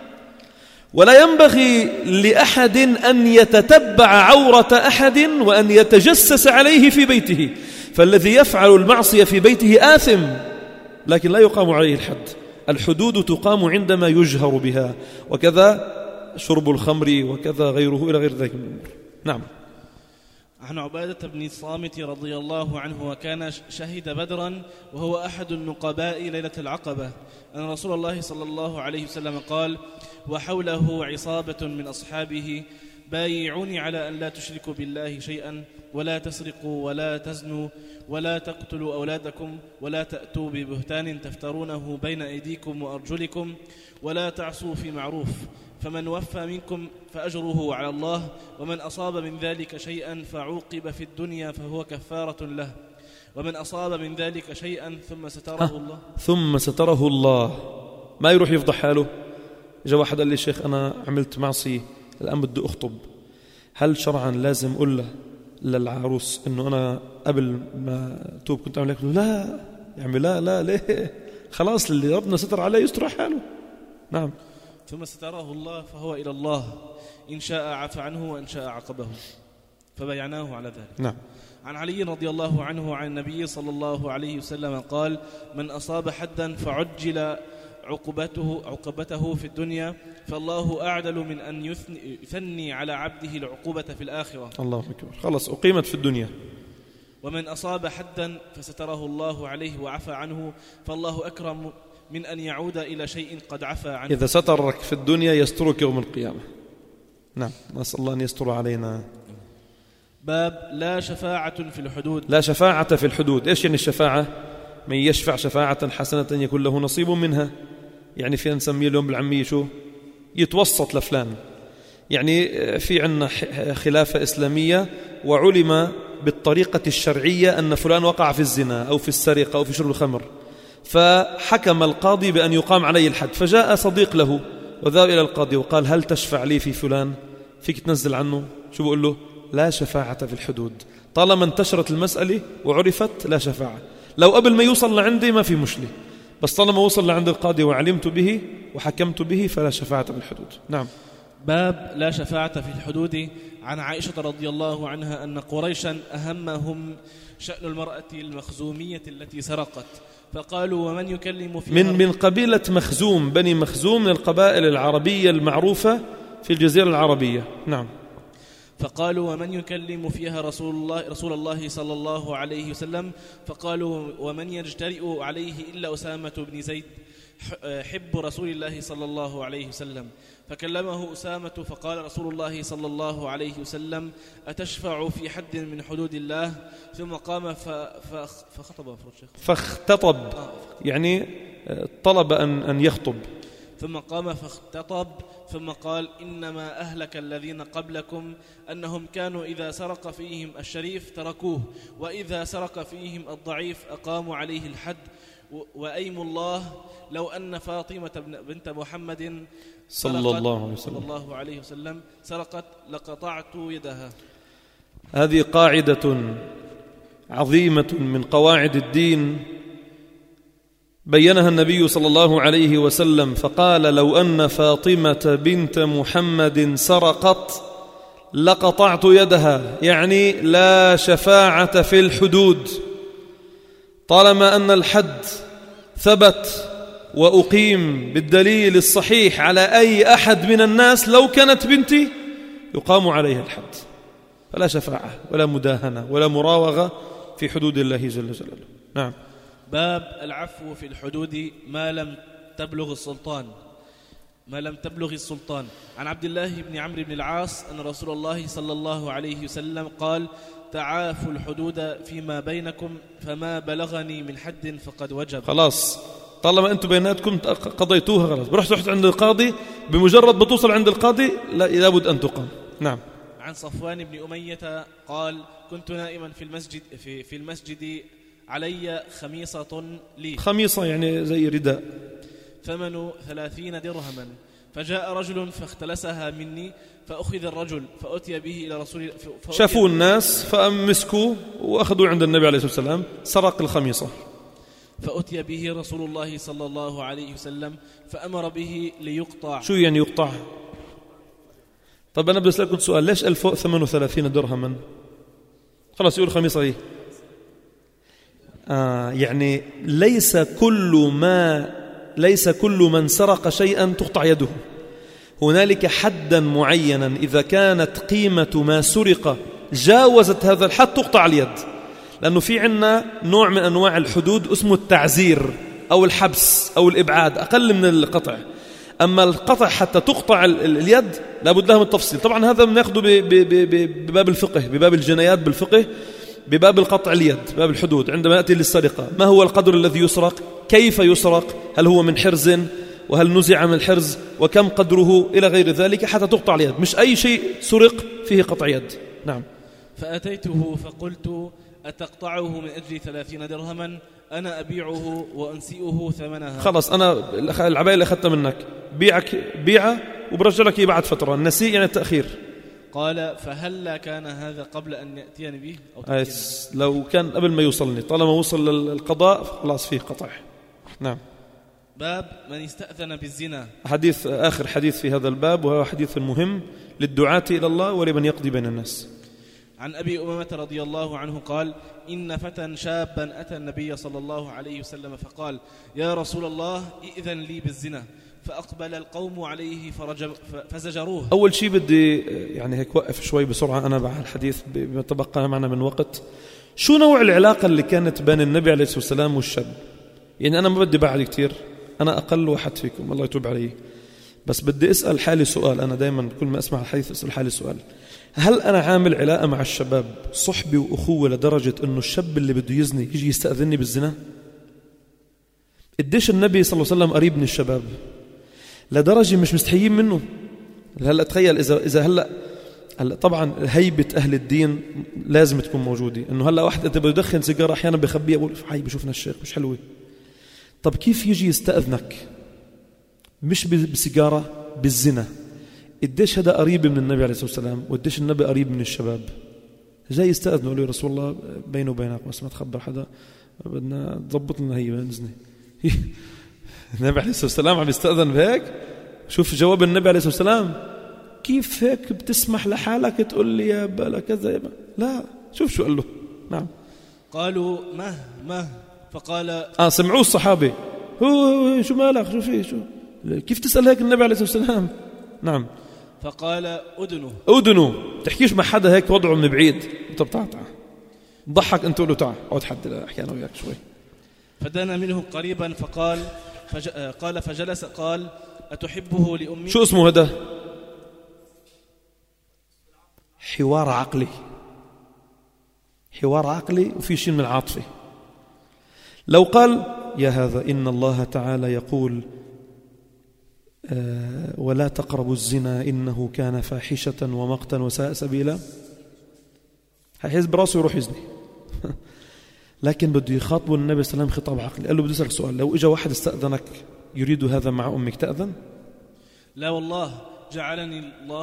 A: ولا ينبغي لأحد أن يتتبع عورة أحد وأن يتجسس عليه في بيته. فالذي يفعل المعصية في بيته آثم، لكن لا يقام عليه الحد. الحدود تقام عندما يجهر بها، وكذا شرب الخمر وكذا غيره إلى غير ذلك من الأمور. نعم.
B: عن عبادة بن الصامت رضي الله عنه وكان شهد بدرا وهو أحد النقباء ليلة العقبة أن رسول الله صلى الله عليه وسلم قال وحوله عصابة من أصحابه: بايعوني على أن لا تشركوا بالله شيئا ولا تسرقوا ولا تزنوا ولا تقتلوا أولادكم ولا تأتوا ببهتان تفترونه بين أيديكم وأرجلكم ولا تعصوا في معروف، فمن وفى منكم فأجره على الله، ومن أصاب من ذلك شيئا فعوقب في الدنيا فهو كفارة له، ومن أصاب من ذلك شيئا ثم ستره الله
A: ما يروح يفضح حاله. جاء واحد قال لي: شيخ أنا عملت معصية الآن بدي أخطب، هل شرعا لازم أقول له للعروس إنه أنا قبل ما توب كنت أعمل لك؟ لا يا عمي، لا ليه؟ خلاص اللي ربنا ستر عليه يستر حاله. نعم.
B: ثم ستره الله فهو إلى الله، إن شاء عفى عنه وإن شاء عقبه، فبايعناه على ذلك.
A: نعم.
B: عن علي رضي الله عنه عن النبي صلى الله عليه وسلم قال: من أصاب حدا فعجل عقوبته في الدنيا فالله أعدل من أن يثني على عبده العقوبة في الآخرة.
A: الله أكبر. خلص أقيمت في الدنيا.
B: ومن أصاب حدا فستره الله عليه وعفى عنه فالله أكرم من أن يعود إلى شيء قد عفى عنه.
A: إذا سترك في الدنيا يسترك يوم القيامة. نعم، نسأل الله أن يستر علينا.
B: باب لا شفاعة في الحدود.
A: لا شفاعة في الحدود. إيش يعني الشفاعة؟ من يشفع شفاعة حسنة يكون له نصيب منها. يعني فينا نسميه اليوم بالعامية شو؟ يتوسط لفلان. يعني في عنا خلافة إسلامية وعلم بالطريقة الشرعية أن فلان وقع في الزنا أو في السرقة أو في شرب الخمر، فحكم القاضي بأن يقام عليه الحد، فجاء صديق له وذهب إلى القاضي وقال: هل تشفع لي في فلان؟ فيك تنزل عنه؟ شو بقول له؟ لا شفاعة في الحدود. طالما انتشرت المسألة وعرفت لا شفاعة. لو قبل ما يوصل لعندي ما في مشكلة، بس طالما وصل لعند القاضي وعلمت به وحكمت به فلا شفاعة في الحدود. نعم.
B: باب لا شفاعة في الحدود. عن عائشة رضي الله عنها أن قريشا أهمهم شأن المرأة المخزومية التي سرقت، فقالوا: ومن يكلم فيها؟
A: من قبيلة مخزوم، بني مخزوم، من القبائل العربية المعروفة في الجزيرة العربية. نعم.
B: فقالوا ومن يكلم فيها رسول الله صلى الله عليه وسلم؟ فقالوا ومن يجترئ عليه إلا أسامة بن زيد حب رسول الله صلى الله عليه وسلم. فكلمه أسامة فقال رسول الله صلى الله عليه وسلم أتشفع في حد من حدود الله؟ ثم قام
A: فاختطب يعني طلب أن يخطب.
B: ثم قام فاختطب ثم قال إنما أهلك الذين قبلكم أنهم كانوا إذا سرق فيهم الشريف تركوه وإذا سرق فيهم الضعيف أقاموا عليه الحد وأيم الله لو أن فاطمة بنت محمد
A: صلى الله عليه
B: وسلم سرقت لقطعت يدها.
A: هذه قاعدة عظيمة من قواعد الدين بينها النبي صلى الله عليه وسلم فقال لو أن فاطمة بنت محمد سرقت لقطعت يدها، يعني لا شفاعة في الحدود طالما أن الحد ثبت وأقيم بالدليل الصحيح على أي أحد من الناس. لو كانت بنتي يقام عليها الحد، فلا شفاعة ولا مداهنة ولا مراوغة في حدود الله جل جلاله. نعم.
B: باب العفو في الحدود ما لم تبلغ السلطان. عن عبد الله بن عمرو بن العاص أن رسول الله صلى الله عليه وسلم قال تعافوا الحدود فيما بينكم فما بلغني من حد فقد وجب.
A: خلاص طالما أنتم بيناتكم قضيتوها خلاص، رحت عند القاضي، بمجرد بتوصل عند القاضي لابد أن تقام. نعم.
B: عن صفوان بن أمية قال كنت نائما في المسجد علي خميصة لي.
A: خميصة يعني زي رداء،
B: ثمن 30 درهما، فجاء رجل فاختلسها مني فأخذ الرجل فأتي به إلى رسول الله.
A: شافوا الناس فأمسكوا وأخذوا عند النبي عليه الصلاة والسلام، سرق الخميصة.
B: فأتي به رسول الله صلى الله عليه وسلم فأمر به ليقطع.
A: شو يعني يقطع؟ طب أنا بس لكم سؤال، ليش الفوق 38 درهما؟ خلاص يقول خميصة هي. يعني ليس كل من سرق شيئا تقطع يده. هنالك حدا معينا إذا كانت قيمة ما سرق جاوزت هذا الحد تقطع اليد، لأنه في عنا نوع من أنواع الحدود اسمه التعزير أو الحبس أو الإبعاد أقل من القطع. أما القطع حتى تقطع اليد لابد لها من التفصيل. طبعا هذا بناخده بباب الفقه، بباب الجنايات بالفقه، بباب القطع اليد، باب الحدود. عندما يأتي للسرقة ما هو القدر الذي يسرق، كيف يسرق، هل هو من حرز وهل نزع من الحرز وكم قدره إلى غير ذلك حتى تقطع اليد. مش أي شيء سرق فيه قطع يد. نعم.
B: فأتيته فقلت أتقطعه من أجل 30 درهما أنا أبيعه وأنسئه ثمنها.
A: خلاص أنا العباية اللي أخذتها منك بيعه وبرجع لك بعد فترة. النسيء يعني التأخير.
B: قال فهل كان هذا قبل أن يأتيني به أو
A: لو كان قبل ما يوصلني، طالما وصل للقضاء خلاص فيه قطع. نعم.
B: باب من استأذن بالزنا.
A: آخر حديث في هذا الباب، وهو حديث مهم للدعاة إلى الله ولمن يقضي بين الناس.
B: عن أبي أمامة رضي الله عنه قال إن فتى شابا أتى النبي صلى الله عليه وسلم فقال يا رسول الله إذن لي بالزنا، فأقبل القوم عليه فزجروه.
A: أول شيء بدي يعني هيك وقف شوي بسرعة أنا بعد الحديث بما تبقى معنا من وقت. شو نوع العلاقة اللي كانت بين النبي عليه الصلاة والسلام والشاب؟ يعني أنا ما بدي بعد كتير، أنا أقل واحد فيكم الله يتوب علي، بس بدي أسأل حالي سؤال. أنا دايما كل ما أسمع الحديث أسأل حالي سؤال، هل أنا عامل علاقة مع الشباب صحبي وأخوة لدرجة أنه الشاب اللي بده يزني يجي يستأذنني بالزنا؟ قديش النبي صلى الله عليه وسلم قريب من الشباب لدرجة مش مستحيين منه. هلأ تخيل إذا هلأ طبعا هيبة أهل الدين لازم تكون موجودة، إنه هلأ واحد إذا بده يدخن سيجارة أحيانا بخبيها بقول حي بشوفنا الشيخ مش حلوة. طب كيف يجي يستأذنك مش بسيجارة بالزنا؟ قديش هذا قريب من النبي عليه الصلاة والسلام، وقديش النبي قريب من الشباب. جاي يستأذنوا يقولوا يا رسول الله بينه وبينك بس ما تخبر حدا، بدنا تضبط لنا هي نزني. النبي عليه الصلاة والسلام عم يستأذن بهيك. شوف جواب النبي عليه الصلاة والسلام، كيف هيك بتسمح لحالك تقول لي يا بلا كذا يا بلا؟ لا، شوف شو قال له. نعم.
B: قالوا ما فقال
A: سمعوه الصحابة، هو شو مالك شو فيه شو كيف تسأل هيك النبي عليه الصلاة والسلام؟ نعم.
B: فقال
A: أدنوا. تحكيش مع حدا هيك وضعه من بعيد، أنت بتعطع ضحك أنت له تعال أقعد حد أحكي أنا وياك شوي.
B: فدنا منه قريبا فقال قال فجلس قال أتحبه لأمي؟
A: شو اسمه هذا؟ حوار عقلي، حوار عقلي وفي شيء من العاطفة. لو قال يا هذا إن الله تعالى يقول ولا تقربوا الزنا إنه كان فاحشة ومقتا وساء سبيلا، هيحس براسه يروح يزني. لكن بده يخاطبه النبي صلى الله عليه وسلم خطاب عقلي. قال له بدي أسألك سؤال، لو إجا واحد استأذنك يريد هذا مع أمك تأذن؟
B: لا والله جعلني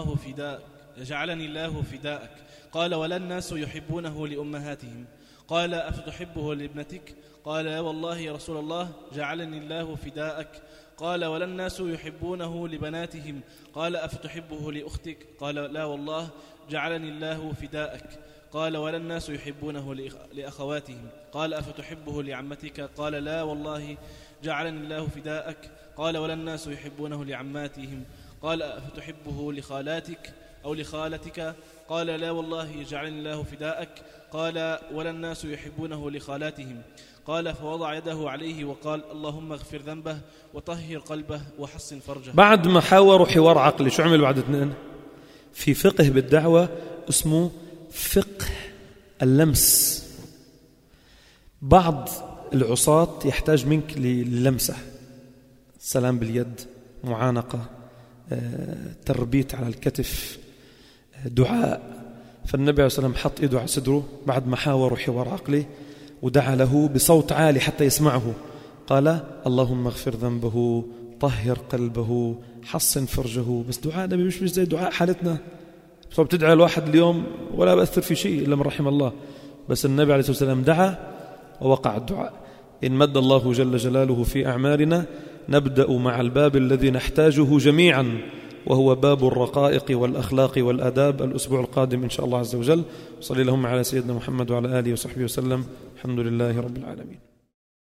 B: الله فداءك. قال ولا الناس يحبونه لأمهاتهم. قال أفتحبه لابنتك؟ قال لا والله يا رسول الله جعلني الله فداءك. قال ولا الناس يحبونه لبناتهم. قال أفتحبه لأختك؟ قال لا والله جعلني الله فداءك. قال ولا الناس يحبونه لأخواتهم. قال أفتحبه لعمتك؟ قال لا والله جعلني الله فداءك. قال ولا الناس يحبونه لعماتهم. قال أفتحبه لخالاتك أو لخالتك؟ قال لا والله جعلني الله فداءك. قال ولا الناس يحبونه لخالاتهم. قال فوضع يده عليه وقال اللهم اغفر ذنبه وطهر قلبه وحصن فرجه.
A: بعد ما حاوروا حوار عقلي شو عمل بعد اثنين؟ في فقه بالدعوة اسمه فقه اللمس. بعض العصاة يحتاج منك للمسة، سلام باليد، معانقة، تربيت على الكتف، دعاء. فالنبي عليه الصلاة والسلام حط إيده على صدره بعد ما حاوروا حوار عقلي ودعا له بصوت عالي حتى يسمعه. قال اللهم اغفر ذنبه طهر قلبه حصن فرجه. بس دعاء النبي مش زي دعاء حالتنا، صار بتدعي الواحد اليوم ولا بأثر في شيء إلا من رحم الله. بس النبي عليه الصلاة والسلام دعا ووقع الدعاء. إن مد الله جل جلاله في أعمارنا نبدأ مع الباب الذي نحتاجه جميعا، وهو باب الرقائق والأخلاق والأداب. الأسبوع القادم إن شاء الله عز وجل. صلى اللهم على سيدنا محمد وعلى آله وصحبه وسلم. الحمد لله رب العالمين.